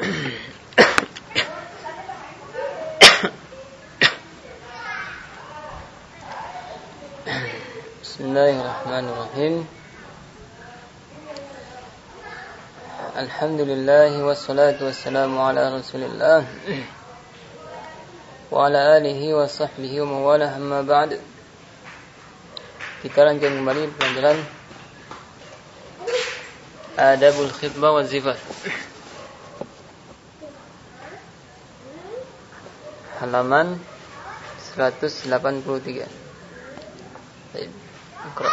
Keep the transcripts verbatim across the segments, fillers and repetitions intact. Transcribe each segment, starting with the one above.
Bismillahirrahmanirrahim. Alhamdulillah wassalatu wassalamu ala Rasulillah wa ala alihi wa sahbihi wa mawala, amma ba'd. Kita lanjutkan kembali pelajaran Adabul Khitbah wa Zifaf, halaman seratus delapan puluh tiga. Baik, Iqra.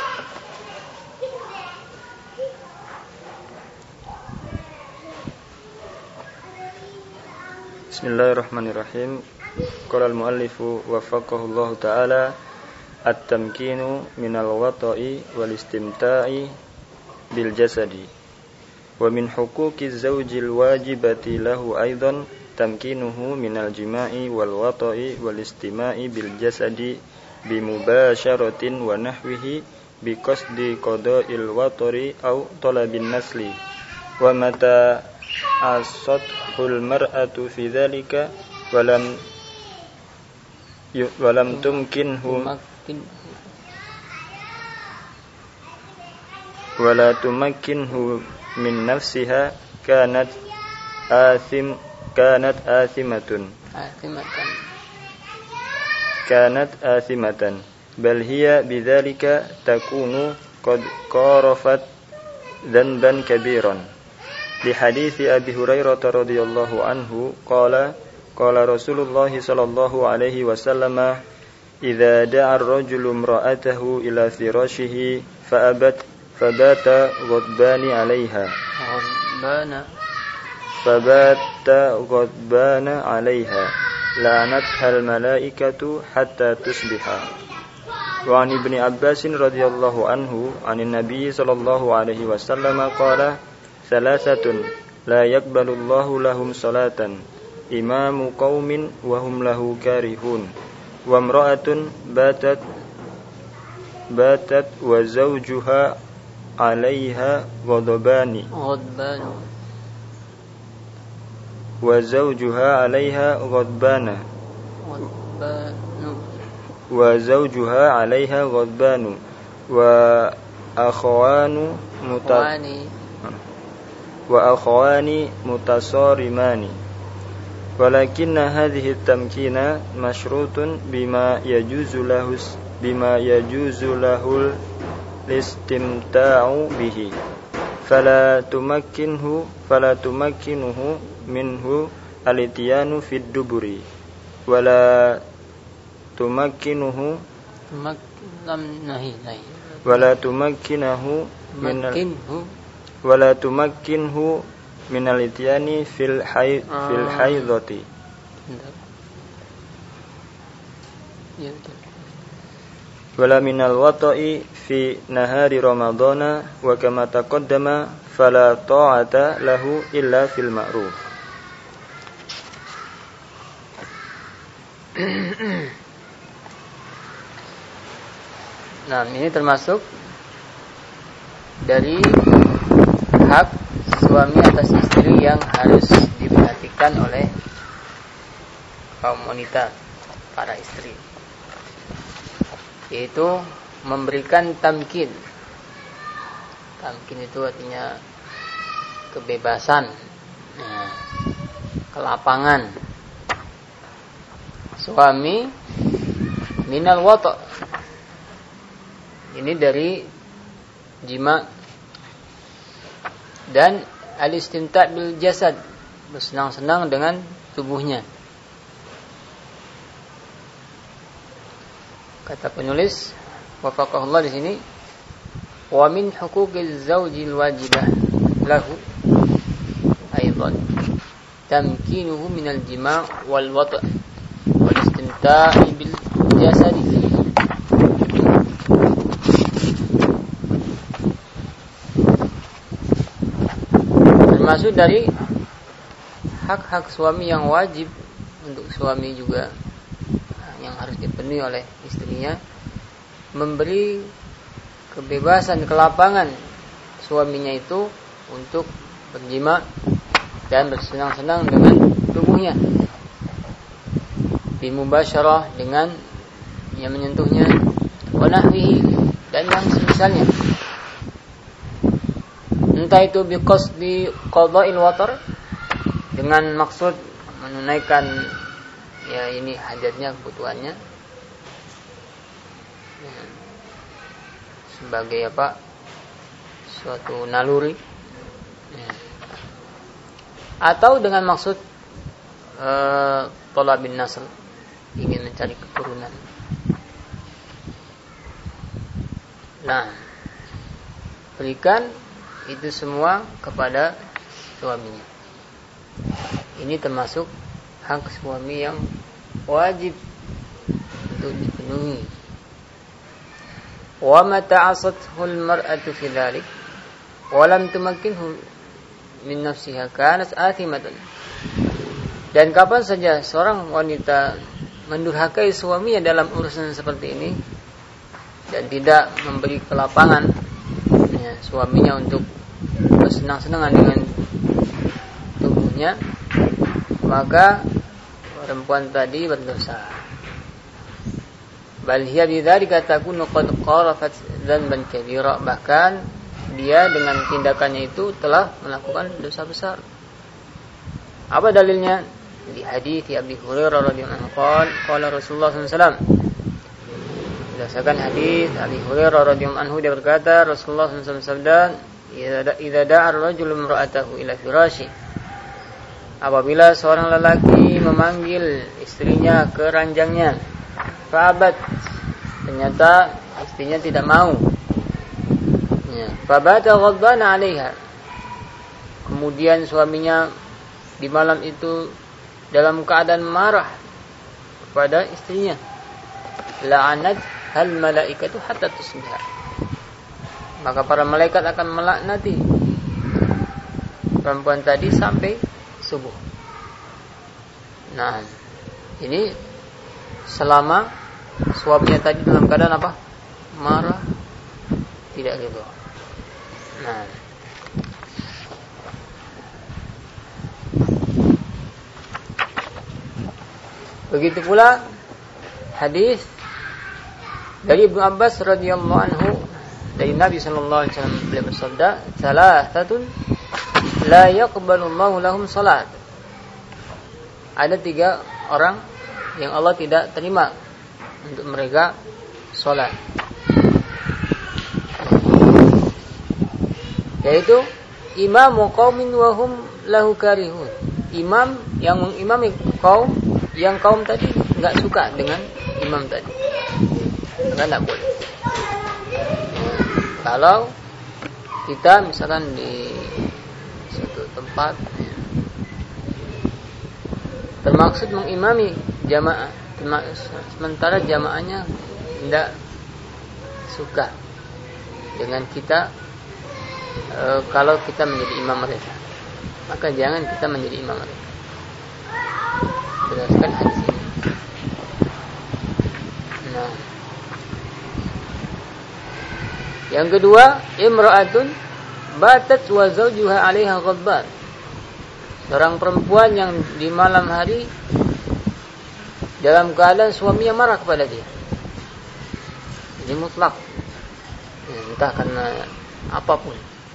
Bismillahirrahmanirrahim. Qala al-muallifu waffaqahu Allah ta'ala, at-tamkinu minal wata'i wal istimta'i bil jasadi wa min huquqiz zawjil wajibati lahu aidan tamkinuhu minal jima'i wal wata'i wal istima'i bil jasadi bimubasharatin wa nahwihi biqasdi qada'il watari aw talabin nasli wa mata asathul mar'atu fi dhalika walam walam tumkinhu wala tumakkinhu min nafsiha kanat athim kanat athimatun Athimatan kanat athimatan bal hiya bidzalika takunu qad qarafat dhanban kabiran li hadithi Abi Hurairah radhiyallahu anhu qala qala Rasulullah sallallahu alaihi wasallam idza da'a ar-rajulu imra'atahu ila firashihi fa abat fabata ghadbani 'alayha Ghadbana fabata ghadbana 'alayha la'anatha al-malaikatu hatta tusbiha. Wa 'an Ibni Abbas radhiyallahu anhu 'anin Nabi sallallahu alaihi wasallam qala thalathatun la yaqbalu Allahu lahum salatan imamu qaumin wa hum lahu karihun wa imra'atun batat batat wa zawjuha 'alayha ghadbani Ghadbanu wa zawjuha 'alayha ghadbana Ghadbanu wa zawjuha 'alayha ghadbanu wa akhawanu muta wa akhawani mutasarimani walakinna hadhihi at-tamkina mashrutun bima yajuzu lahu bima yajuzu lahul istimta'u bihi fala tumakkinhu fala tumakkinuhu minhu al-ityanu fid duburi wala tumakkinuhu Lam nahi nahi wala tumakkinahu min Makinhu wala tumakkinhu min al-ityani fil haid fil haidati Ya betul. wala minal wata'i fi nahari ramadhana wa kama taqaddama fala ta'ata lahu illa fil ma'ruf. Nah, ini termasuk dari hak suami atas istri yang harus diperhatikan oleh kaum wanita, para istri, yaitu memberikan tamkin. Tamkin itu artinya kebebasan, ya, kelapangan suami minal wata', ini dari jima, dan al-istimta' bil jasad, bersenang-senang dengan tubuhnya. Kata penulis wafaqahullah di sini, wa min huquqiz zawjil wajibah lahu aidan tamkinuhu minal jima' wal wata' wal istimta'i bil jasad. Termasuk dari hak-hak suami yang wajib untuk suami juga, yang harus dipenuhi oleh istrinya, memberi kebebasan, kelapangan suaminya itu untuk berjima dan bersenang-senang dengan tubuhnya, bimubasyarah dengan yang menyentuhnya, wa nahwihi dan yang semisalnya, entah itu biqasdi qada'il watar dengan maksud menunaikan ya ini hajatnya, kebutuhannya ya, sebagai apa, suatu naluri ya. Atau dengan maksud uh, thalabin nasl, ingin mencari keturunan. Nah, berikan itu semua kepada suaminya. Ini termasuk hak suami yang wajib untuk dipenuhi. Wa ma ta'asathu al-mar'atu fi dhalik wa lam tumakkinhu min nafsiha kanat athimatan. Dan kapan saja seorang wanita mendurhakai suaminya dalam urusan seperti ini dan tidak memberi kelapangan ya, suaminya untuk bersenang-senangan dengan tubuhnya, maka perempuan tadi berdosa. Bal hiya bidzalika takunu qad qarafat dzanban kabira, bahkan dia dengan tindakannya itu telah melakukan dosa besar. Apa dalilnya? Di hadis Abi Hurairah radhiyallahu anhu qala qala Rasulullah sallallahu alaihi wasallam. Berdasarkan hadis Abi Hurairah radhiyallahu anhu, dia berkata, Rasulullah sallallahu alaihi wasallam bersabda, idza da'a ar-rajulu imra'atahu ila firashi, apabila seorang lelaki memanggil istrinya ke ranjangnya, fa'abat, ternyata istrinya tidak mau, ya, fabata ghadbana 'alaiha, kemudian suaminya di malam itu dalam keadaan marah kepada istrinya, la'anat hal malaikatu hatta tusbiha, maka para malaikat akan melaknati perempuan tadi sampai subuh. Nah, ini selama suaminya tadi dalam keadaan apa? Marah, tidak gitu. Nah, begitu pula hadis dari Ibnu Abbas radhiyallahu anhu, dari Nabi sallallahu alaihi wasallam, beliau bersabda, "Salasatun la yaqbalu Allahu lahum salat." Ada tiga orang yang Allah tidak terima untuk mereka salat, yaitu imamu qaumin wa hum lahu karihun, imam yang mengimami kaum yang kaum tadi enggak suka dengan imam tadi, enggak enggak boleh. Kalau kita misalkan di suatu tempat termaksud mengimami jamaah, sementara jamaahnya tidak suka dengan kita, e, kalau kita menjadi imam mereka, maka jangan kita menjadi imam mereka. Berdasarkan hadis ini. Nah, yang kedua, imra'atun batat wa zawjuha 'alaiha ghadban. Seorang perempuan yang di malam hari dalam keadaan suaminya marah kepada dia. Ini mutlak, ya, entah karena apapun.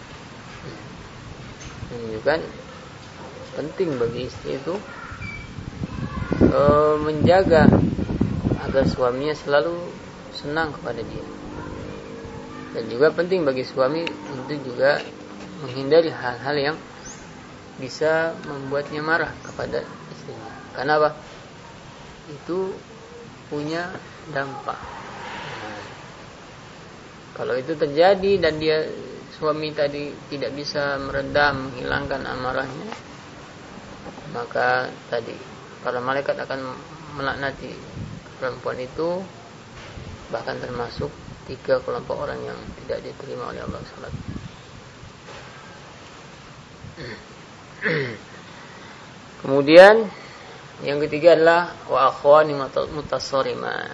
Ini kan penting bagi istri itu e, menjaga agar suaminya selalu senang kepada dia. Dan juga penting bagi suami untuk juga menghindari hal-hal yang bisa membuatnya marah kepada istrinya. Karena apa? Itu punya dampak. Nah, kalau itu terjadi dan dia suami tadi tidak bisa meredam, menghilangkan amarahnya, maka tadi para malaikat akan melaknati perempuan itu, bahkan termasuk tiga kelompok orang yang tidak diterima oleh Allah subhanahu wa taala. Kemudian yang ketiga adalah wa akhwani mutasariman,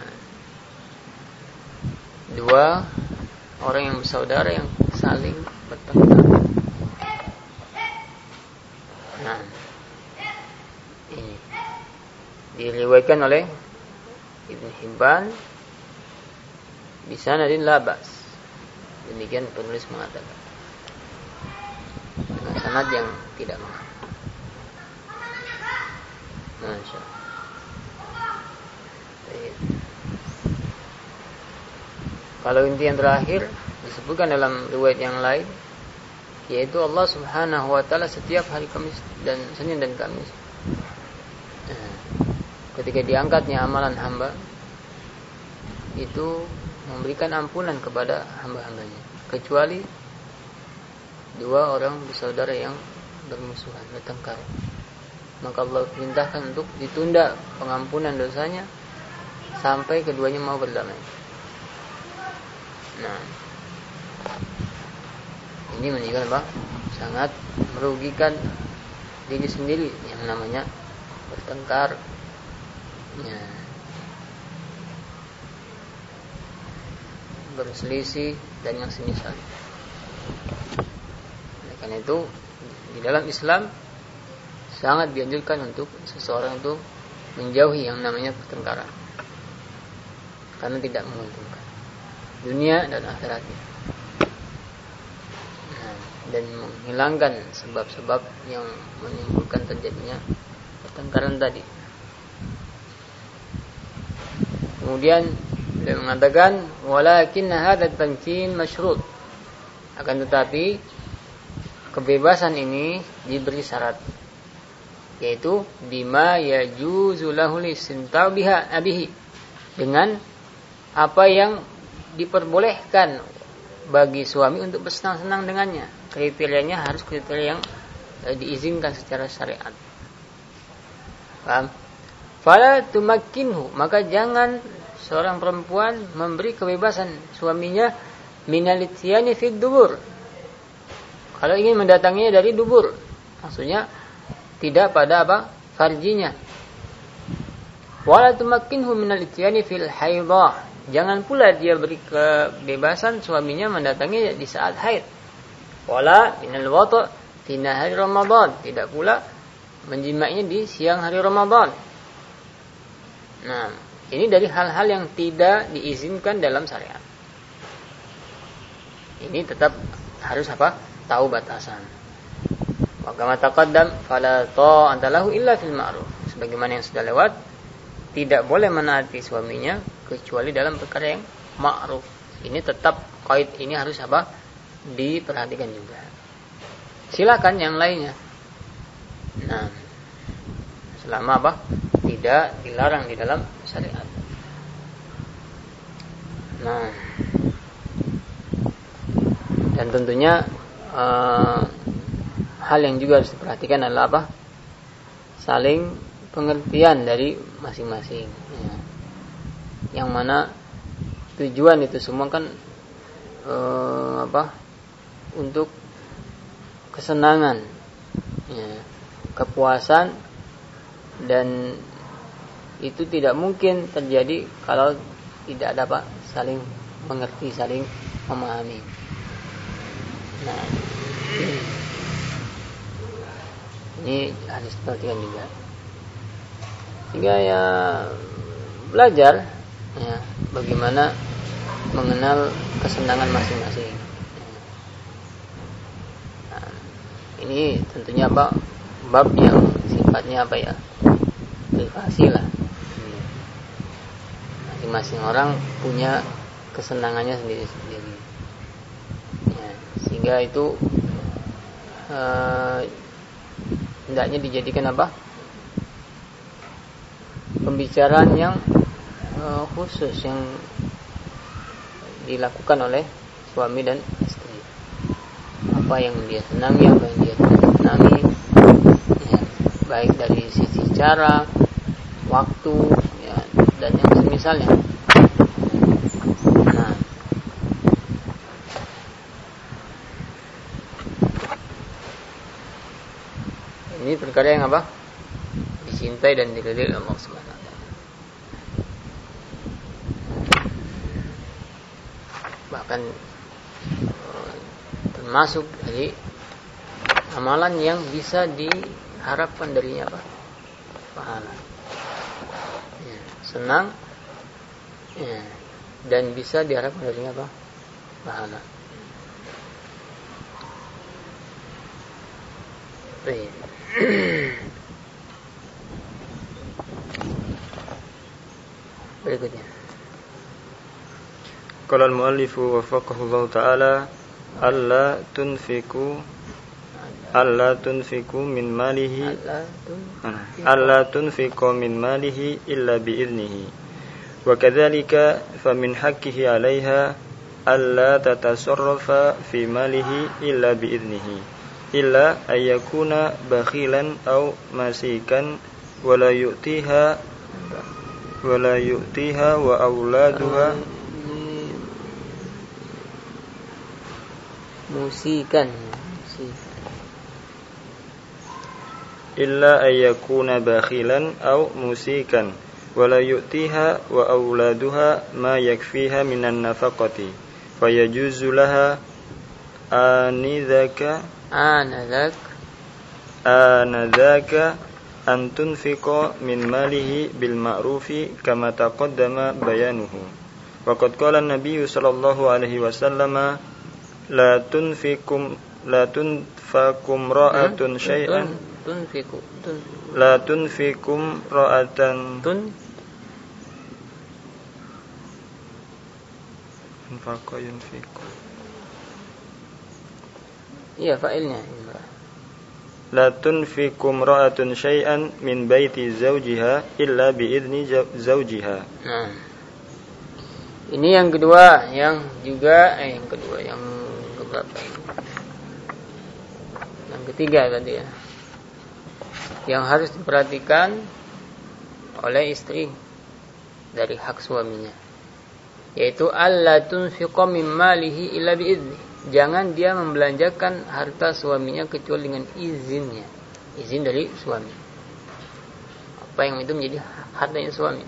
dua orang yang bersaudara yang saling bertengkar. Nah, ini diriwayatkan oleh Ibnu Hibban di sanadin labas. Demikian penulis mengatakan dengan sanad yang tidak mengapa. Masya Allah. Kalau inti yang terakhir disebutkan dalam riwayat yang lain, yaitu Allah Subhanahu wa taala setiap hari Kamis dan Senin dan Kamis, nah, ketika diangkatnya amalan hamba itu memberikan ampunan kepada hamba-hambanya, kecuali dua orang bersaudara yang bermusuhan, bertengkar. Maka Allah perintahkan untuk ditunda pengampunan dosanya sampai keduanya mau berdamai. Nah, ini menunjukkan apa? Sangat merugikan diri sendiri yang namanya bertengkar. Ya. Berselisih dan yang semisal. Oleh karena itu, di dalam Islam sangat dianjurkan untuk seseorang itu menjauhi yang namanya pertengkaran, karena tidak menguntungkan dunia dan akhiratnya, nah, dan menghilangkan sebab-sebab yang menimbulkan terjadinya pertengkaran tadi. Kemudian dia mengatakan, walakin hadza tamkin masyrut, akan tetapi kebebasan ini diberi syarat, yaitu bima yajuzu lahul istimta'u biha abihi, dengan apa yang diperbolehkan bagi suami untuk bersenang-senang dengannya. Kriterianya harus kriteria yang eh, diizinkan secara syariat. Paham? Fala tumakkinhu, maka jangan seorang perempuan memberi kebebasan suaminya minalitiyani fid dubur, kalau ingin mendatanginya dari dubur, maksudnya tidak pada apa? Farjinya. Wala tumakkinhu minalitiyani fil haidhah, jangan pula dia beri kebebasan suaminya mendatangi di saat haid. Wala minal wata' fi nahari Ramadan, tidak pula menjimainya di siang hari Ramadan. Nah, ini dari hal-hal yang tidak diizinkan dalam syariat. Ini tetap harus apa? Tahu batasan. Wa kama taqaddam fala ta'ata lahu illa fil ma'ruf, sebagaimana yang sudah lewat, tidak boleh menaati suaminya kecuali dalam perkara yang ma'ruf. Ini tetap kait ini harus apa? Diperhatikan juga. Silakan yang lainnya. Nah, selama apa? Tidak dilarang di dalam syariat. Nah, dan tentunya uh, hal yang juga harus diperhatikan adalah apa? Saling pengertian dari masing-masing. Ya. Yang mana tujuan itu semua kan uh, apa? Untuk kesenangan, ya, kepuasan, dan itu tidak mungkin terjadi kalau tidak ada apa? Saling mengerti, saling memahami. Nah, ini harus diperhatikan juga. Sehingga ya belajar ya bagaimana mengenal kesenangan masing-masing. Nah, ini tentunya apa? Bab yang sifatnya apa ya? Privasi lah. Masing-masing orang punya kesenangannya sendiri-sendiri. Ya, sehingga itu eh, hendaknya dijadikan apa? Pembicaraan yang uh, khusus yang dilakukan oleh suami dan istri. Apa yang dia senangi, apa yang dia tidak senangi, ya, baik dari sisi cara, waktu, ya, dan yang semisalnya. Nah, ini perkara yang apa? Dicintai dan diridhai Allah Subhanahu wa taala. Bahkan termasuk dari amalan yang bisa harapkan darinya apa? Pahala. Ya, senang ya, dan bisa diharapkan darinya apa? Pahala. Baik. Berikutnya. Qala al-muallifu wafaqahu Allah ta'ala alla tunfiku alla tunfiku min malihi alla tunfiku min malihi illa bi'idnihi wa kadzalika famin haqqihi 'alaiha alla tatasarrafa fi malihi illa bi'idnihi illa ayyakuna bakhilan aw masikan wala yu'tiha wala yu'tiha wa auladuha musikan illa ayyakuna bakhilan aw musikan wala yu'tiha wa auladuha ma yakfiha minan nafaqati fayajuzu laha anidhaka anadhak anadhaka an tunfiqa min malihi bil ma'rufi kama taqaddama bayanuhu wa qad qala an-nabiy sallallahu alaihi wasallam la tunfikum la tunfakum ra'atun syai'an tunfiku tun la tunfikum ra'atan tun tunfaqa yunfiku iya fa'ilnya la tunfikum ra'atun syai'an min baiti zawjiha illa bi idzni zawjiha. Nah, ini yang kedua, yang juga eh yang kedua yang keberapa ini? Yang ketiga tadi ya. Yang harus diperhatikan oleh istri dari hak suaminya, yaitu alla tunfiqa min malihi illa bi idzni. Jangan dia membelanjakan harta suaminya kecuali dengan izinnya, izin dari suami. Apa yang itu menjadi hartanya suami.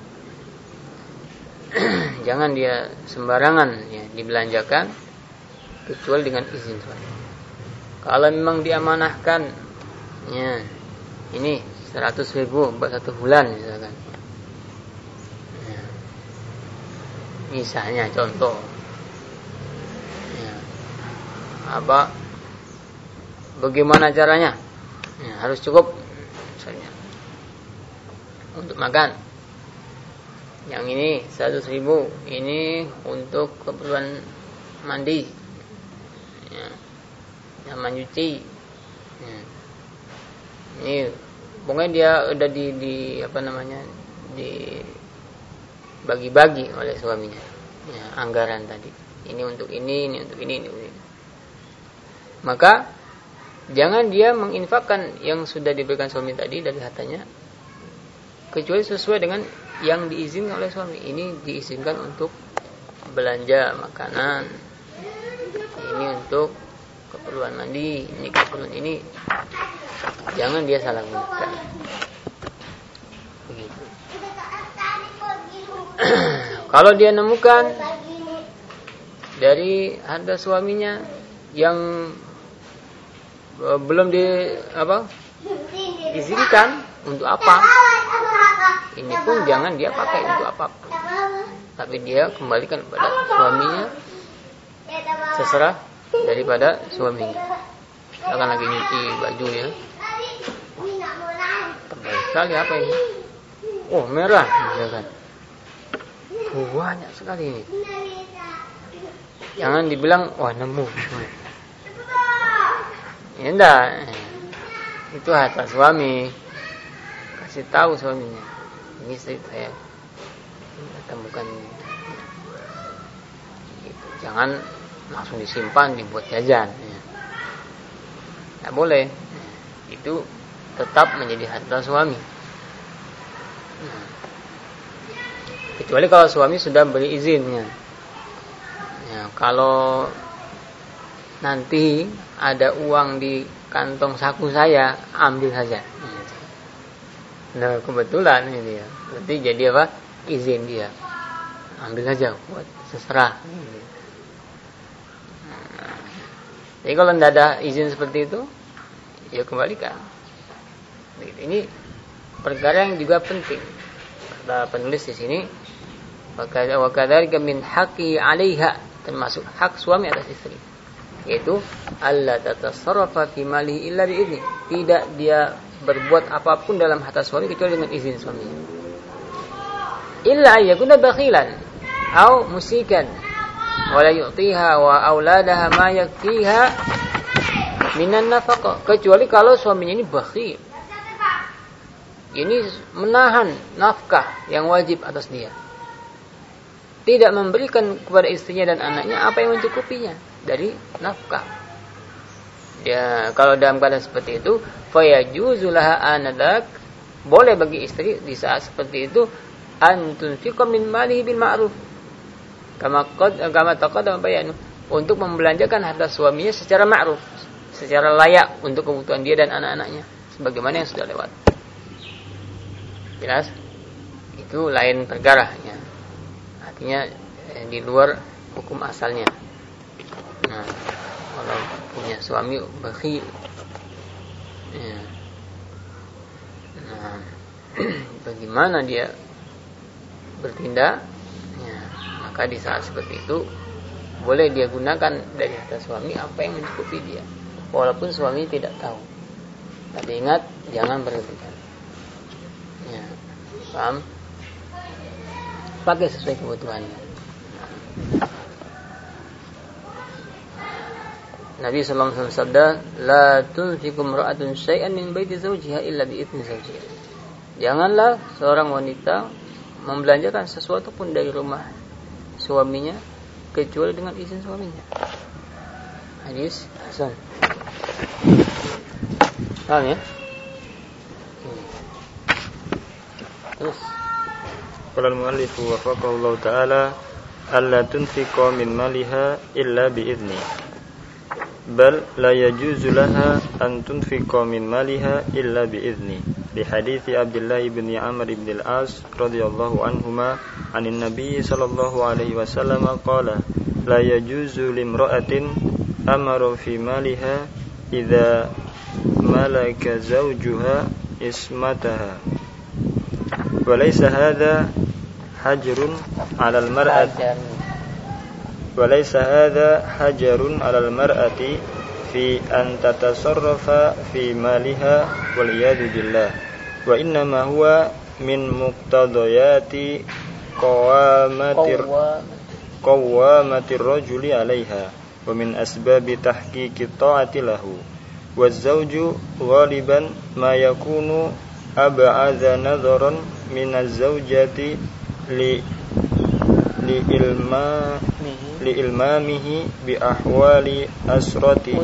Jangan dia sembarangan ya dibelanjakan kecuali dengan izin suami. Kalau memang diamanahkan, ya ini seratus ribu buat satu bulan misalkan. Ya. Misalnya contoh. Apa bagaimana caranya ya, harus cukup misalnya untuk makan yang ini seratus ribu ini untuk keperluan mandi ya, sama nyuci ya. Ini pokoknya dia udah di, di apa namanya di bagi-bagi oleh suaminya ya, anggaran tadi ini untuk ini ini untuk ini ini, ini. Maka jangan dia menginfakkan yang sudah diberikan suami tadi dari hartanya kecuali sesuai dengan yang diizinkan oleh suami. Ini diizinkan untuk belanja makanan, ini untuk keperluan mandi, ini keperluan ini. Jangan dia salah gunakan. Begitu. Kalau dia nemukan dari harta suaminya yang belum di apa izinkan untuk apa, ini pun jangan dia pakai untuk apa, tapi dia kembalikan kepada suaminya seserah daripada suaminya. Akan lagi nyuci baju ya, tebal sekali apa ini, oh merah misalkan, banyak sekali ini. Jangan dibilang wah nemu. Ya enggak, itu harta suami. Kasih tahu suaminya, ini istri saya temukan ini. Gitu. Jangan langsung disimpan dibuat jajan. Ya. Nggak boleh. Itu tetap menjadi harta suami. Nah. Kecuali kalau suami sudah beri izinnya. Ya, kalau nanti ada uang di kantong saku saya, ambil saja. Nah kebetulan ini ya, berarti jadi apa? Izin dia, ambil saja buat seserah. Jadi kalau tidak ada izin seperti itu, ya kembalikan. Ini perkara yang juga penting. Kata penulis di sini, wa kadzalika min haqqi 'alaiha, termasuk hak suami atas istri, yaitu alla tatasarrafa fi malihi illa bi idzni. Tidak dia berbuat apapun dalam harta suami kecuali dengan izin suaminya. Illa ayyakuna bakhilan au musikan wa la yu'tiha wa auladaha ma yakfiha minan nafaqah, kecuali kalau suaminya ini bakhil. Ini menahan nafkah yang wajib atas dia. Tidak memberikan kepada istrinya dan anaknya apa yang mencukupinya dari nafkah. Ya, kalau dalam keadaan seperti itu, fa yajuzu laha anadak, boleh bagi istri di saat seperti itu an tunfiqa min malihi bil ma'ruf. Kama qad kama taqaddama bayanu, untuk membelanjakan harta suaminya secara ma'ruf, secara layak untuk kebutuhan dia dan anak-anaknya, sebagaimana yang sudah lewat. Jelas? Itu lain perkara ya. Artinya eh, di luar hukum asalnya. Nah, kalau punya suami bakhil, ya. Nah, bagaimana dia bertindak? Ya, maka di saat seperti itu boleh dia gunakan dari harta suami apa yang mencukupi dia, walaupun suami tidak tahu. Tapi ingat, jangan berlebihan. Ya, paham? Pakai sesuai kebutuhannya. Nabi sallallahu alaihi wasallam sabda, la tunfiqu imra'atun syai'an min baiti zawjiha illa bi idzni zawjiha. Janganlah seorang wanita membelanjakan sesuatu pun dari rumah suaminya kecuali dengan izin suaminya. Hadis hasan. Paham ya? Terus qala al-muallif wafaqahu Allah ta'ala alla tunfiqa min maliha illa bi idzni. Bal la yajuzu laha an tunfiqa min maliha illa bi idzni. Di hadits Abdullah bin Amr bin al-As radhiyallahu anhuma 'anin Nabi sallallahu alaihi wasallam qala la yajuzu limra'atin amara fi maliha idza malaka zawjuha ismataha. Wa laysa hadha hajrun 'ala al-mar'ati وليس هذا حجر على المرأة في أن تتصرف في مالها والعياذ بالله وإنما هو من مقتضيات قوامة قوامة الرجل عليها ومن أسباب تحقيق الطاعة له والزوج غالبا ما يكون أبعد نظرا من الزوجة لإلمامه بأحوال أسرته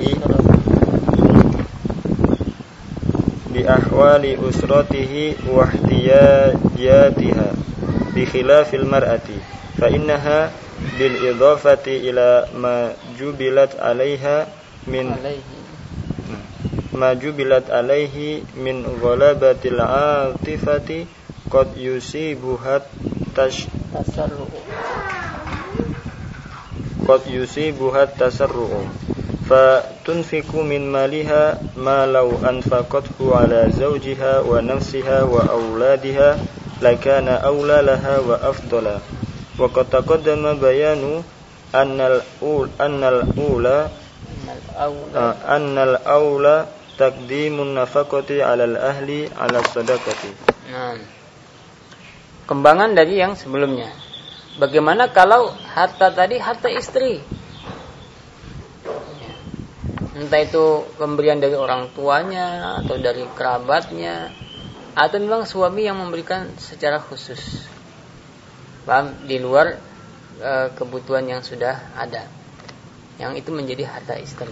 بأحوال أسرته واحتياجاتها بخلاف المرأة فإنها بالإضافة إلى ما جبلت عليها من ما جبلت عليه من غلبة العاطفة قد يصيبها التسرع قد يصيبها التسرع فتنفق من مالها ما لو أنفقته على زوجها ونفسها وأولادها لكان أولى لها وأفضل وقد تقدم بيان أن الأولى أن الأولى أن الأولى تقديم النفقة على الأهل على الصدقة. Nah, kembangan dari yang sebelumnya. Bagaimana kalau harta tadi harta istri? Entah itu pemberian dari orang tuanya atau dari kerabatnya, atau memang suami yang memberikan secara khusus, paham, di luar e, kebutuhan yang sudah ada, yang itu menjadi harta istri.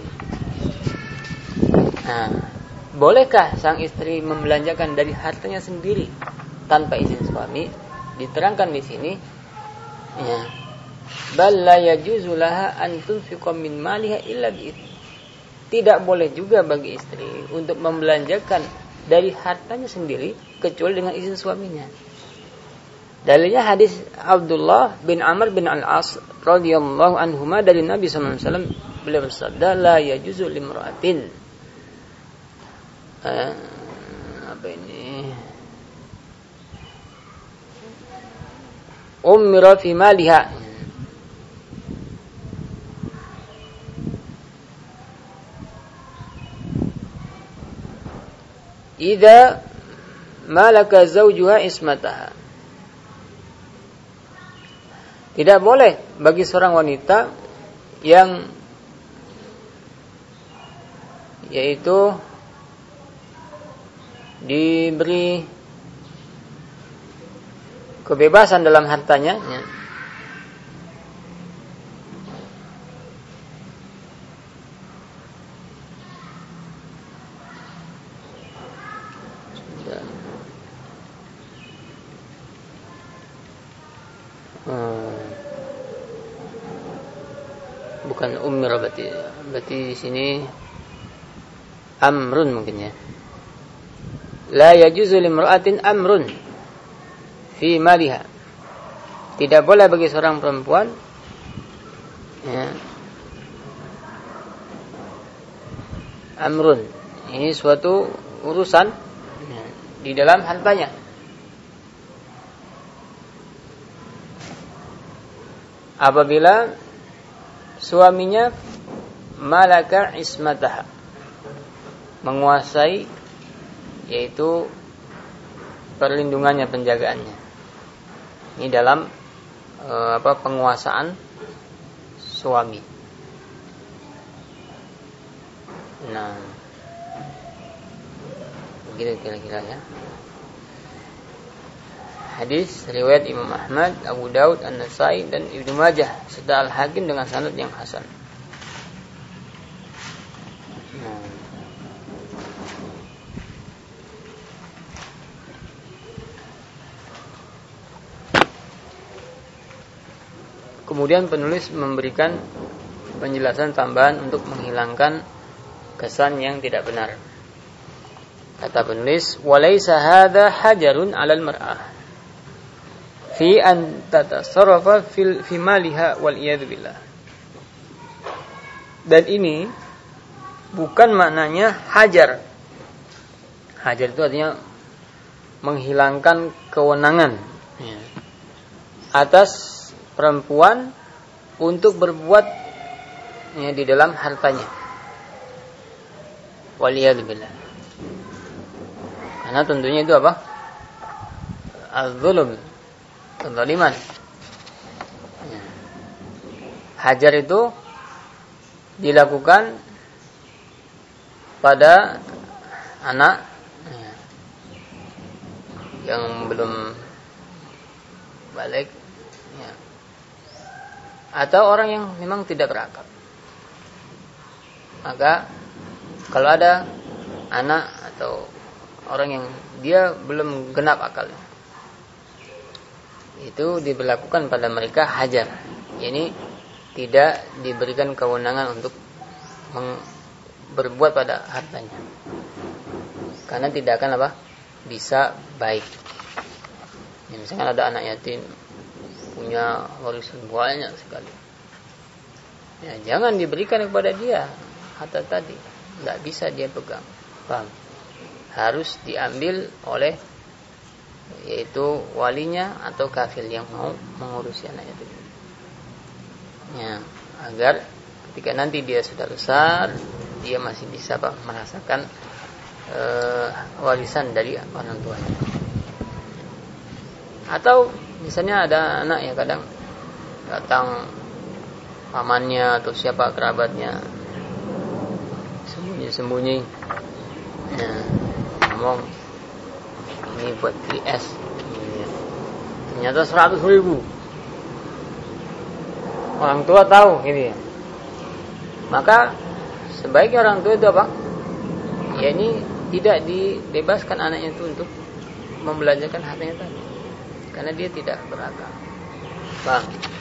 Nah, bolehkah sang istri membelanjakan dari hartanya sendiri tanpa izin suami? Diterangkan di sini, ya, bal la yajuzu laha an tunfiqa min maliha illa bi idzni. Tidak boleh juga bagi istri untuk membelanjakan dari hartanya sendiri kecuali dengan izin suaminya. Dalilnya hadis Abdullah bin Amr bin al-As radhiyallahu anhuma dari Nabi sallallahu alaihi wasallam, beliau bersabda, la yajuzu limra'atin eh, apa ini? Ummira fi maliha. Idza malaka zawjuha ismataha. Tidak boleh bagi seorang wanita yang yaitu diberi kebebasan dalam hartanya, ya. Hmm. Bukan umir berarti, berarti di sini amrun mungkin ya. La yajuzu limra'atin amrun fi maliha. Tidak boleh bagi seorang perempuan ya, amrun, ini suatu urusan ya, di dalam hartanya. Apabila suaminya malaka ismataha, menguasai yaitu perlindungannya, penjagaannya. Ini dalam e, apa penguasaan suami. Nah, begitu kira-kira ya. Hadis riwayat Imam Ahmad, Abu Daud, An-Nasai dan Ibnu Majah serta Al-Hakim dengan sanad yang hasan. Nah. Kemudian penulis memberikan penjelasan tambahan untuk menghilangkan kesan yang tidak benar. Kata penulis, "Walaysa hadza hajarun 'alal mar'ah fi an tatasarrafa fil fi maliha wal iyad billah." Dan ini bukan maknanya hajar. Hajar itu artinya menghilangkan kewenangan ya, atas perempuan untuk berbuat ya, di dalam hartanya. Wal iyad billah. Karena tentunya itu apa? Az-zulm, kezaliman. Ya. Hajar itu dilakukan pada anak ya, yang belum balik ya, atau orang yang memang tidak berakal. Maka kalau ada anak atau orang yang dia belum genap akalnya, itu diberlakukan pada mereka hajar. Ini tidak diberikan kewenangan untuk meng- berbuat pada hartanya, karena tidak akan apa bisa baik. Ya, misalkan ada anak yatim punya warisan banyak sekali, ya, jangan diberikan kepada dia harta tadi, tidak bisa dia pegang, paham? Harus diambil oleh yaitu walinya atau kafil yang mau mengurusi anak yatim. Ya, agar ketika nanti dia sudah besar, dia masih bisa apa, merasakan e, warisan dari orang tuanya. Atau misalnya ada anak yang kadang datang pamannya atau siapa kerabatnya sembunyi-sembunyi, ya, ngomong ini buat beli es, ternyata seratus ribu. Orang tua tahu ini, maka sebaiknya orang tua itu apa? Ya ini tidak dibebaskan anaknya itu untuk membelanjakan hartanya tadi, karena dia tidak berakal. Bang,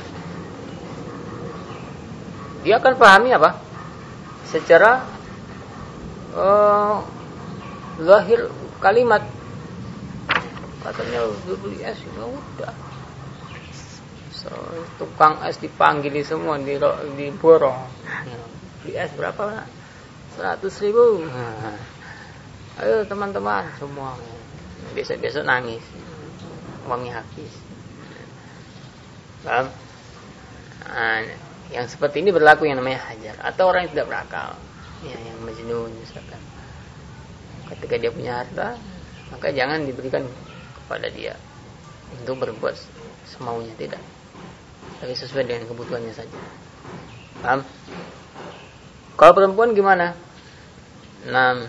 dia akan pahami apa? Secara uh, zahir kalimat, katanya beli es, ya udah. So, tukang es dipanggil semua di di borong. Beli es berapa? Seratus ribu. Nah, Ayo teman-teman semua. Besok-besok nangis. Uangnya habis. Paham? Nah, yang seperti ini berlaku yang namanya hajar. Atau orang yang tidak berakal, ya, yang majnun misalkan. Ketika dia punya harta, maka jangan diberikan kepada dia untuk berbuat semaunya, tidak, tapi sesuai dengan kebutuhannya saja. Paham? Kalau perempuan gimana? Nah,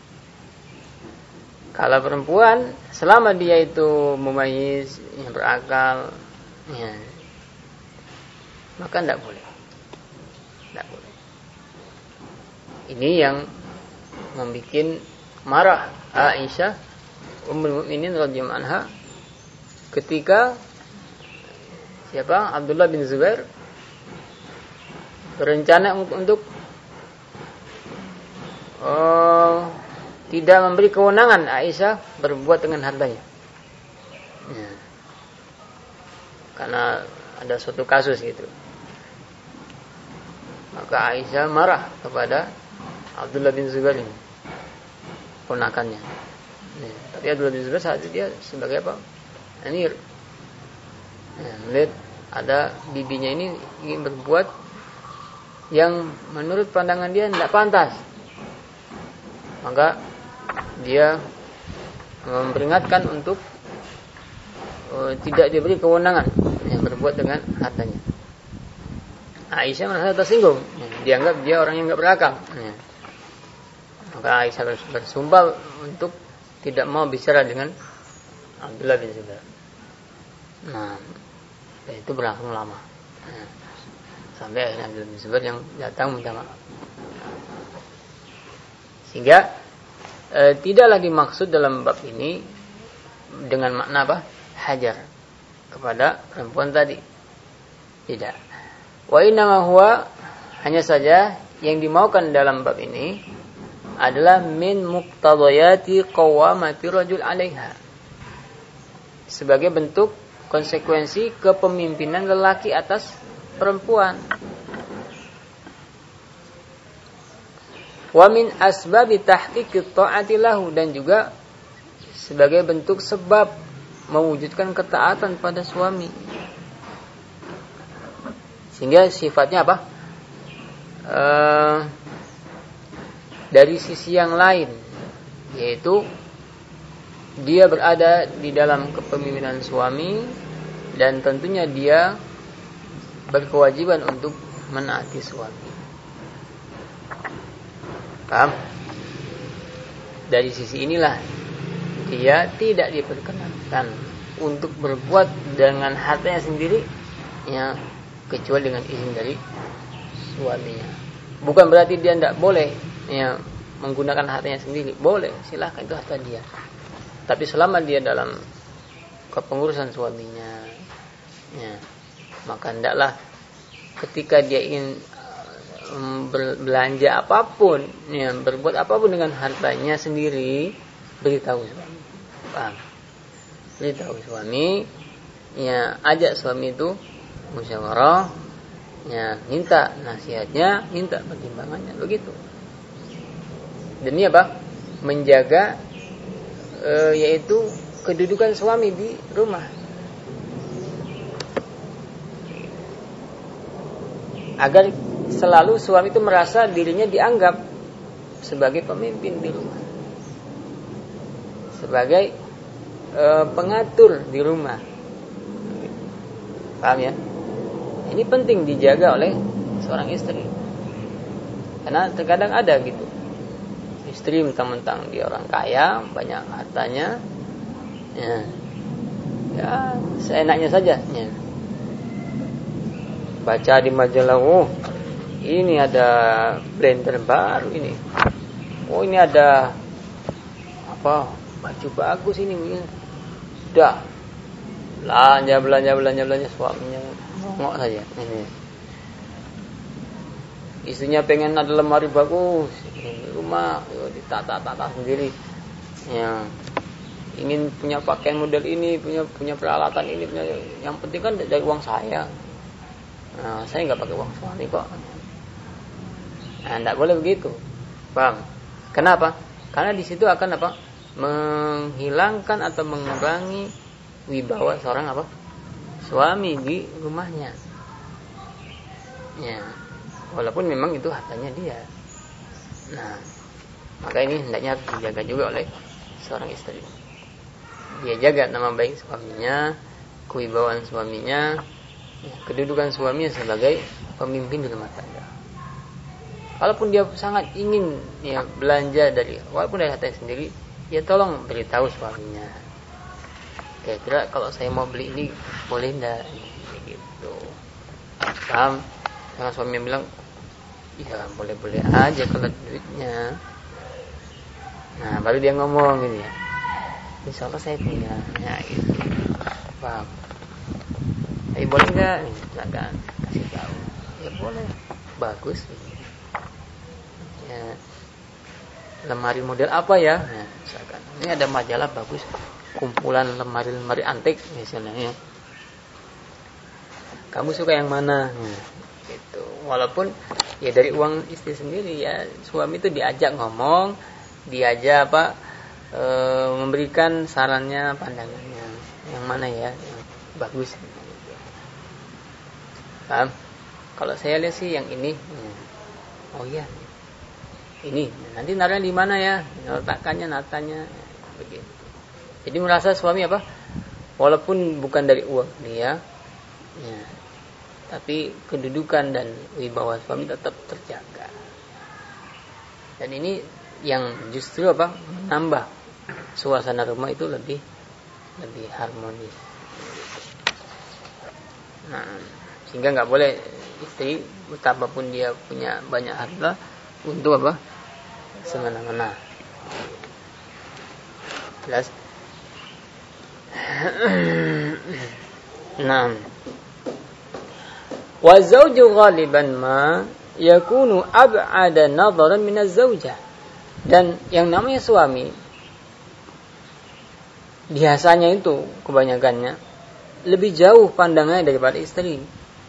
kalau perempuan selama dia itu memayis, yang berakal, ya, maka tidak boleh, tidak boleh. Ini yang membuat marah Aisyah Ummul Mukminin radhiyallahu anha ketika siapa Abdullah bin Zubair berencana untuk oh, tidak memberi kewenangan Aisyah berbuat dengan hartanya, ya. Karena ada suatu kasus gitu. Maka Aisyah marah kepada Abdullah bin Zubair ini, ponakannya. Ya, tapi Abdullah bin Zubair saat itu dia sebagai apa? Amir. Ya, melihat ada bibinya ini ingin berbuat yang menurut pandangan dia tidak pantas. Maka dia memperingatkan untuk uh, tidak diberi kewenangan yang berbuat dengan hartanya. Aisyah merasa tersinggung, ya, dianggap dia orang yang tidak berakal. Ya. Maka Aisyah bersumpah untuk tidak mau bicara dengan Abdullah bin Zubair. Nah, itu berlangsung lama. Ya. Sampai akhirnya Abdullah bin Zubair yang datang minta maaf. Sehingga e, tidaklah dimaksud dalam bab ini dengan makna apa? Hajar kepada perempuan tadi. Tidak. Wa innama huwa, hanya saja yang dimaukan dalam bab ini adalah min muqtadayati qawamati rajul 'alaiha, sebagai bentuk konsekuensi kepemimpinan lelaki atas perempuan. Wa min asbabi tahqiqit ta'ati lahu, dan juga sebagai bentuk sebab mewujudkan ketaatan pada suami. Sehingga sifatnya apa? E, dari sisi yang lain, yaitu dia berada di dalam kepemimpinan suami, dan tentunya dia berkewajiban untuk menaati suami. Paham? Dari sisi inilah dia tidak diperkenankan untuk berbuat dengan hartanya sendiri, ya, kecuali dengan izin dari suaminya. Bukan berarti dia tidak boleh, ya, menggunakan hartanya sendiri. Boleh, silahkan, itu harta dia. Tapi selama dia dalam kepengurusan suaminya, ya, maka hendaklah ketika dia ingin belanja apapun, ya, berbuat apapun dengan hartanya sendiri, beritahu suami. Paham? Beritahu suami, ya, ajak suami itu musyawarah, ya, minta nasihatnya, minta pertimbangannya, begitu. Demi apa? Menjaga e, yaitu kedudukan suami di rumah, agar selalu suami itu merasa dirinya dianggap sebagai pemimpin di rumah, sebagai e, pengatur di rumah. Paham ya? Ini penting dijaga oleh seorang istri. Karena terkadang ada gitu, istri mentang-mentang dia orang kaya, banyak hartanya, ya, ya seenaknya saja, ya. Baca di majalah, oh ini ada blender baru ini, oh ini ada apa, baju bagus ini, sudah belanja belanja belanja belanja suaminya ngok saja. Ini istrinya pengen ada lemari bagus, ini rumah ditata-tata sendiri, ya, ingin punya pakaian model ini, punya punya peralatan ini, punya, yang penting kan dari uang saya. Nah, saya nggak pakai uang suami kok. Nah, tidak boleh begitu. Paham? Kenapa? Karena di situ akan apa? Menghilangkan atau mengurangi wibawa seorang apa? Suami di rumahnya. Ya, walaupun memang itu hartanya dia. Nah, maka ini hendaknya harus dijaga juga oleh seorang istri. Dia jaga nama baik suaminya, kewibawaan suaminya, ya, kedudukan suaminya sebagai pemimpin di rumah tangga. Walaupun dia sangat ingin ya belanja dari, walaupun dari hartanya sendiri, ya tolong beritahu suaminya. Kira-kira kalau saya mau beli ini boleh enggak? Gitu. Paham? Karena suami bilang, ya boleh-boleh aja kalau duitnya. Nah, baru dia ngomong gitu ya. Insya Allah saya punya, ya gitu. Paham? Eh boleh enggak? Silakan kasih tahu. Ya boleh, bagus. Ya, lemari model apa ya? Nah, misalkan ini ada majalah bagus, kumpulan lemari-lemari antik misalnya. Kamu suka yang mana? Nah, gitu. Walaupun ya dari uang istri sendiri ya, suami itu diajak ngomong, diajak apa? E, memberikan sarannya, pandangannya. Yang mana ya? Yang bagus. Gitu. Paham? Kalau saya lihat sih yang ini. Oh iya. Ini nanti naruhnya di mana ya? Letakkannya, natanya, begitu. Jadi merasa suami apa? Walaupun bukan dari uang dia, ya, tapi kedudukan dan wibawa suami tetap terjaga. Dan ini yang justru apa? Menambah suasana rumah itu lebih lebih harmonis. Nah, sehingga nggak boleh istri betapapun dia punya banyak harta untuk apa? Semena-mena. Jelas. Nah, wa zawju ghaliban ma yakunu ab'ada nadharan min az-zawjah. Dan yang namanya suami biasanya itu kebanyakannya lebih jauh pandangannya daripada istri.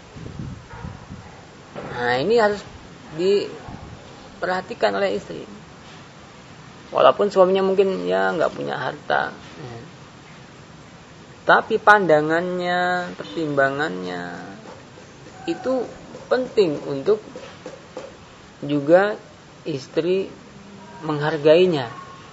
Nah, ini harus diperhatikan oleh istri. Walaupun suaminya mungkin ya nggak punya harta, ya. Tapi pandangannya, pertimbangannya itu penting untuk juga istri menghargainya.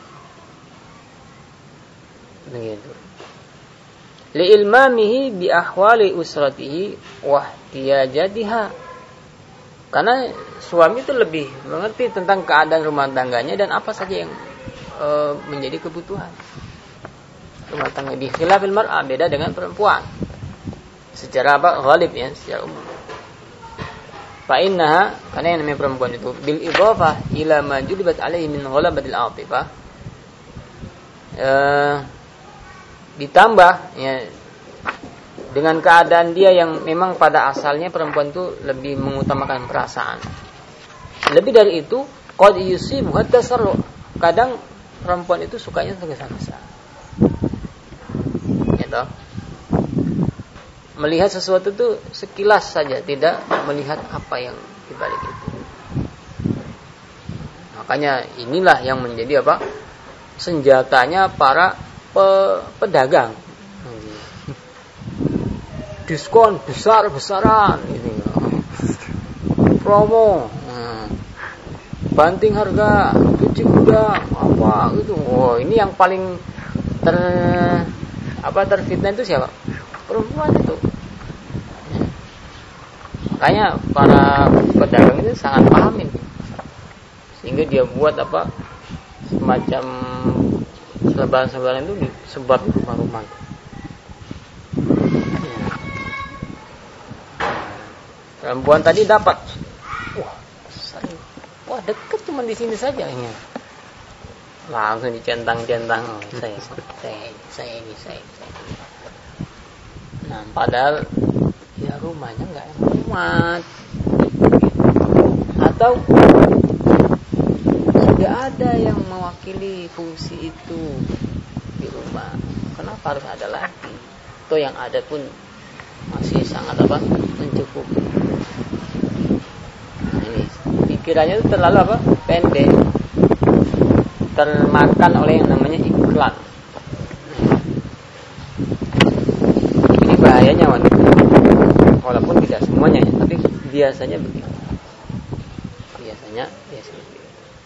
Begitu. Li'ilmamihi bi ahwali usratihi wa ihtiyajatiha. Karena suami itu lebih mengerti tentang keadaan rumah tangganya dan apa saja yang e, menjadi kebutuhan rumah tangga. Di khilafil mar'ah, beda dengan perempuan. Secara apa? Ghalib ya, secara umum. Fa innaha, karena yang namanya perempuan itu bil idhafah ila ma julibat alaihi min ghalabatil atifah. E, ditambah ya dengan keadaan dia yang memang pada asalnya perempuan itu lebih mengutamakan perasaan. Lebih dari itu, qad yusibu at-tasarru. Kadang perempuan itu sukanya tergesa-gesa. Gitu. Melihat sesuatu itu sekilas saja, tidak melihat apa yang di balik itu. Makanya inilah yang menjadi apa? Senjatanya para pe- pedagang. Diskon besar-besaran ini, promo, hmm. banting harga, cuci gudang, apa gitu. Oh, ini yang paling ter apa terfitnah itu siapa? Perempuan itu. Makanya para pedagang itu sangat paham ini, sehingga dia buat apa semacam selebaran-selebaran itu disebar di rumah-rumah. Perempuan tadi dapat, wah, besar, wah deket cuma di sini saja ini, langsung dicentang-centang, oh, saya, saya, saya ini, saya, saya. Nah, padahal ya rumahnya nggak muat, atau tidak ada yang mewakili fungsi itu di rumah. Kenapa harus ada lagi? Atau yang ada pun masih sangat apa? Mencukupi. Nah, ini pikirannya itu terlalu apa? Pendek. termakan oleh yang namanya iklan. Ini bahayanya wanita, walaupun tidak semuanya ya, tapi biasanya begitu. Biasanya biasanya begitu.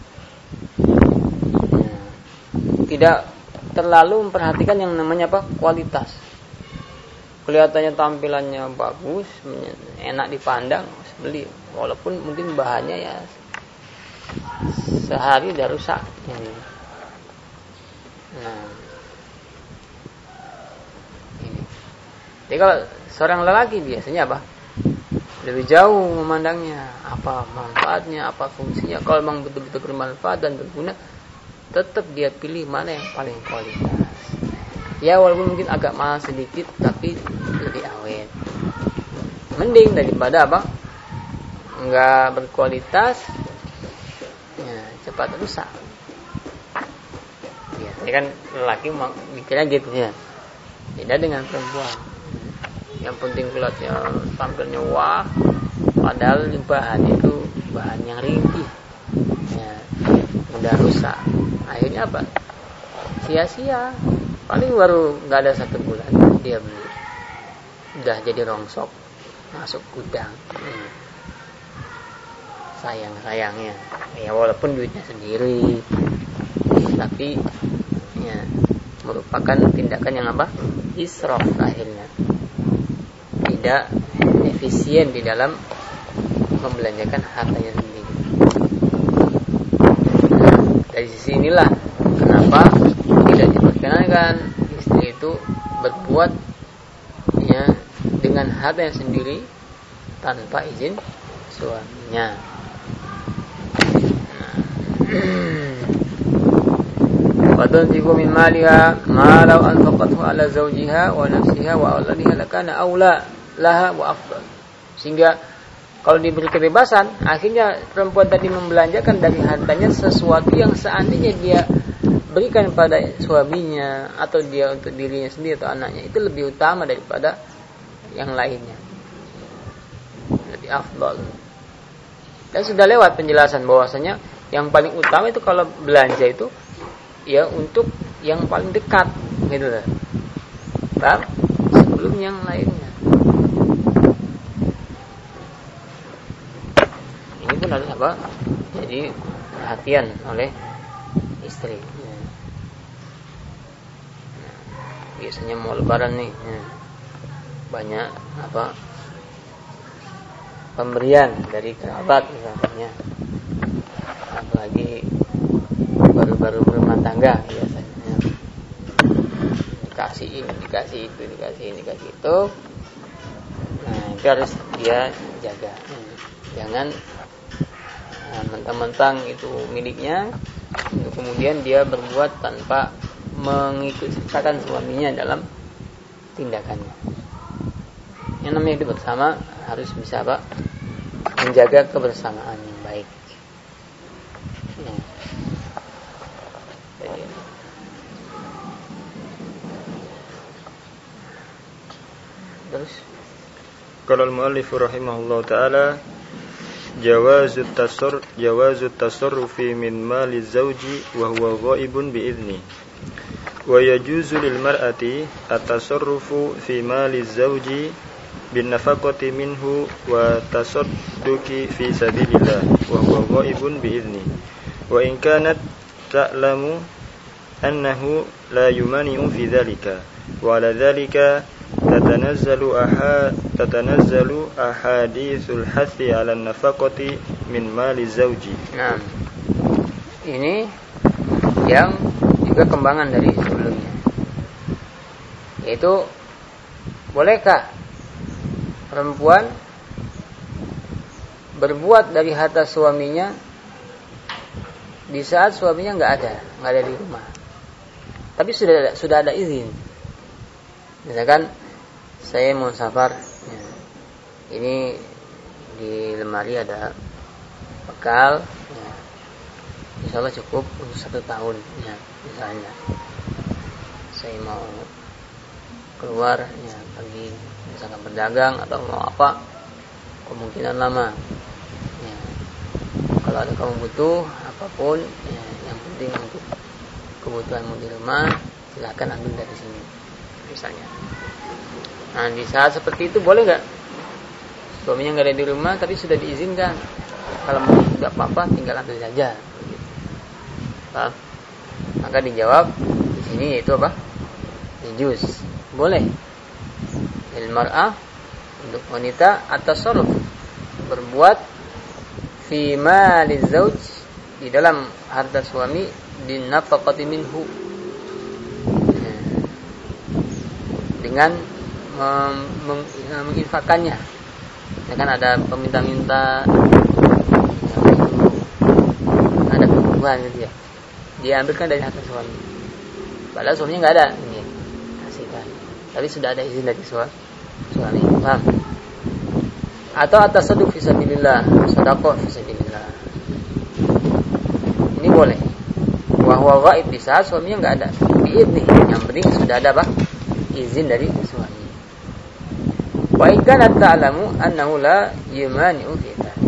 Nah, tidak terlalu memperhatikan yang namanya apa? Kualitas. Kelihatannya tampilannya bagus, enak dipandang, beli. Walaupun mungkin bahannya ya sehari udah rusak. Nah, ini. Jadi kalau seorang lelaki biasanya apa? Lebih jauh memandangnya, apa manfaatnya, apa fungsinya. Kalau memang betul-betul bermanfaat dan berguna, tetap dia pilih mana yang paling kualitas. Ya walaupun mungkin agak mahal sedikit, tapi lebih awet. Mending daripada apa? Enggak berkualitas, ya, cepat rusak. Ya, ini kan lelaki mikirnya gitu ya. Beda dengan perempuan. Yang penting kulitnya tampilnya wah, padahal bahan itu bahan yang ringkih, ya, mudah rusak. Akhirnya apa? Sia-sia. Paling baru nggak ada satu bulan dia beli, udah jadi rongsok, masuk gudang. Hmm. Sayang sayangnya, ya walaupun duitnya sendiri, tapi ya merupakan tindakan yang apa? Israf akhirnya, tidak efisien di dalam membelanjakan hartanya sendiri. Nah, dari sisi inilah kenapa tidak diperkenankan istri itu berbuat ya dengan harta yang sendiri tanpa izin suaminya. Fadun tiku min maliha ma law anfaqathu ala zawjiha wa nafsiha wa auladiha lakana aula laha wa afdal. Sehingga kalau diberi kebebasan, akhirnya perempuan tadi membelanjakan dari hartanya sesuatu yang seandainya dia berikan pada suaminya atau dia untuk dirinya sendiri atau anaknya, itu lebih utama daripada yang lainnya, lebih afdal. Dan sudah lewat penjelasan bahwasanya yang paling utama itu kalau belanja itu ya untuk yang paling dekat gitu lah, bang, sebelum yang lainnya. Ini pun harus apa? Jadi perhatian oleh istri. Biasanya mau lebaran nih, ya, banyak apa pemberian dari kerabat misalnya, apalagi baru-baru berumah tangga biasanya dikasih ini, dikasih itu, dikasih ini, dikasih itu. Nah itu harus dia jaga, jangan nah, mentang-mentang itu miliknya, kemudian dia berbuat tanpa mengikut sertakan suaminya dalam tindakannya. Yang namanya hidup bersama harus bisa apa? Menjaga kebersamaan yang baik. Ya. Terus qala al-muallif rahimahullah taala jawazut tasarruf jawazut tasarrufi min mali zawji wa huwa ghaibun bi idzni. Wa yajuzu lil mar'ati at-tasarrufu fi mali zawji bin nafaqati minhu wa tasadduqi fi sabilillah wa huwa ghaibun bi idzni. Wa in kanat ta'lamu annahu la yumani'u fi dhalika wa ala dhalika tatanazzalu aha tatanazzalu ahaditsul hathi 'ala an-nafaqati min mali zawji. Nah, ini yang juga kembangan dari sebelumnya, yaitu bolehkah perempuan berbuat dari harta suaminya di saat suaminya nggak ada, nggak ada di rumah, tapi sudah ada, sudah ada izin. Misalkan saya mau safar, ya, ini di lemari ada bekal, ya, insya Allah cukup untuk satu tahun, ya, misalnya saya mau keluar, ya, pergi misalkan berdagang atau mau apa, kemungkinan lama, ya. Kalau ada kamu butuh apapun, ya, yang penting untuk kebutuhanmu di rumah, silahkan ambil dari sini misalnya. Nah di saat seperti itu boleh nggak suaminya nggak ada di rumah tapi sudah diizinkan, kalau mau nggak apa-apa tinggal ambil saja, paham? Maka dijawab di sini yaitu apa? Yajuz, boleh. Il mar'ah, untuk wanita, at-tasarruf, berbuat fi mali zauj, di dalam harta suami, di nafaqati minhu, dengan mem- mem- menginfakannya. Ya kan ada peminta-minta, ada kebutuhan gitu ya, dia ambilkan dari harta suami, padahal suaminya nggak ada, ini kasihkan, tapi sudah ada izin dari suami, suami, paham? Atau atas sedekah fisabilillah, sedekah fisabilillah, ini boleh. Wahwa ghaib, di saat suaminya nggak ada, biidnih, yang penting sudah ada apa? Izin dari suami. Wa in kanat ta'lamu annahu la yumani'u fi dzalik.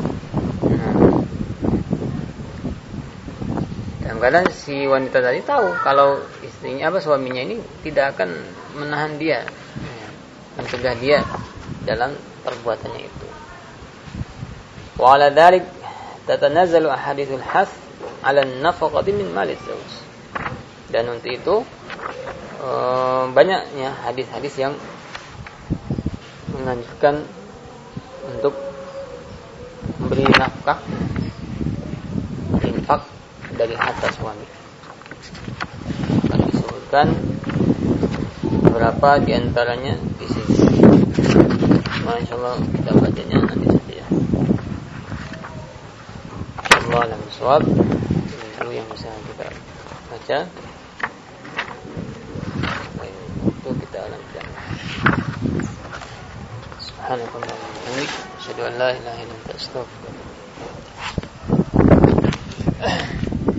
Dalam keadaan si wanita tadi tahu kalau istrinya apa suaminya ini tidak akan menahan dia, mencegah dia dalam perbuatannya itu. Wa 'ala dzalik tatanazzalu ahaditsul hath 'ala an-nafaqati min mali zawj. Dan untuk itu banyaknya hadis-hadis yang menganjurkan untuk memberi nafkah, infak dari harta suami. Akan disebutkan beberapa diantaranya di sini. Masya Allah, kita bacanya nanti saja ya. Allah alam bisawab. Ini dulu yang bisa kita baca. Itu kita lanjutkan. Subhanallah, asyhadu an la ilaha illa anta, astaghfiruka.